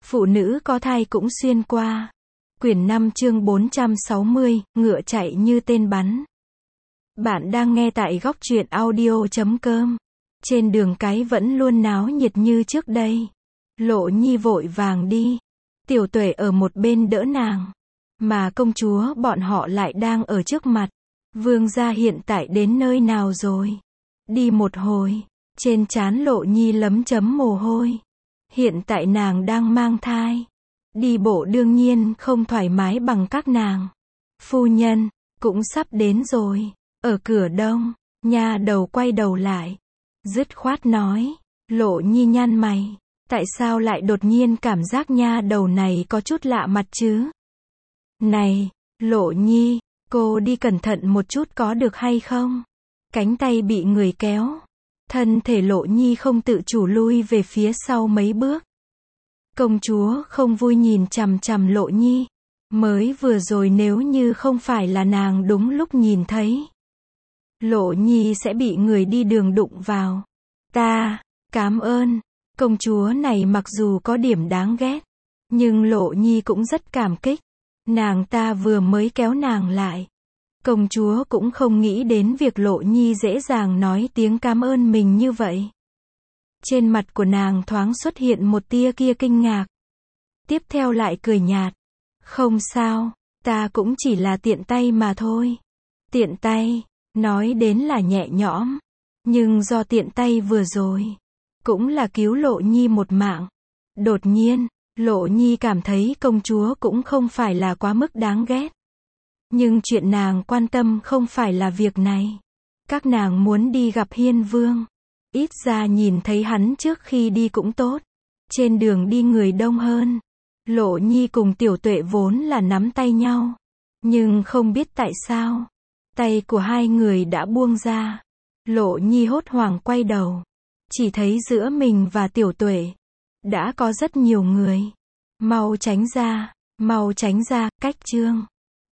Phụ nữ có thai cũng xuyên qua. Quyển 5 chương 460, ngựa chạy như tên bắn. Bạn đang nghe tại góc truyện audio.com. Trên đường cái vẫn luôn náo nhiệt như trước đây. Lộ Nhi vội vàng đi. Tiểu Tuệ ở một bên đỡ nàng. Mà công chúa bọn họ lại đang ở trước mặt. Vương gia hiện tại đến nơi nào rồi? Đi một hồi. Trên trán Lộ Nhi lấm chấm mồ hôi. Hiện tại nàng đang mang thai. Đi bộ đương nhiên không thoải mái bằng các nàng. Phu nhân, cũng sắp đến rồi. Ở cửa đông, nha đầu quay đầu lại. Dứt khoát nói. Lộ Nhi nhăn mày. Tại sao lại đột nhiên cảm giác nha đầu này có chút lạ mặt chứ? Này, Lộ Nhi, cô đi cẩn thận một chút có được hay không? Cánh tay bị người kéo. Thân thể Lộ Nhi không tự chủ lui về phía sau mấy bước. Công chúa không vui nhìn chằm chằm Lộ Nhi. Mới vừa rồi nếu như không phải là nàng đúng lúc nhìn thấy, Lộ Nhi sẽ bị người đi đường đụng vào. Ta, cảm ơn. Công chúa này mặc dù có điểm đáng ghét, nhưng Lộ Nhi cũng rất cảm kích. Nàng ta vừa mới kéo nàng lại. Công chúa cũng không nghĩ đến việc Lộ Nhi dễ dàng nói tiếng cảm ơn mình như vậy. Trên mặt của nàng thoáng xuất hiện một tia kia kinh ngạc. Tiếp theo lại cười nhạt. Không sao, ta cũng chỉ là tiện tay mà thôi. Tiện tay, nói đến là nhẹ nhõm. Nhưng do tiện tay vừa rồi, cũng là cứu Lộ Nhi một mạng. Đột nhiên, Lộ Nhi cảm thấy công chúa cũng không phải là quá mức đáng ghét. Nhưng chuyện nàng quan tâm không phải là việc này. Các nàng muốn đi gặp Hiên Vương. Ít ra nhìn thấy hắn trước khi đi cũng tốt. Trên đường đi người đông hơn. Lộ Nhi cùng Tiểu Tuệ vốn là nắm tay nhau. Nhưng không biết tại sao, tay của hai người đã buông ra. Lộ Nhi hốt hoảng quay đầu. Chỉ thấy giữa mình và Tiểu Tuệ đã có rất nhiều người. Mau tránh ra, cách Trương.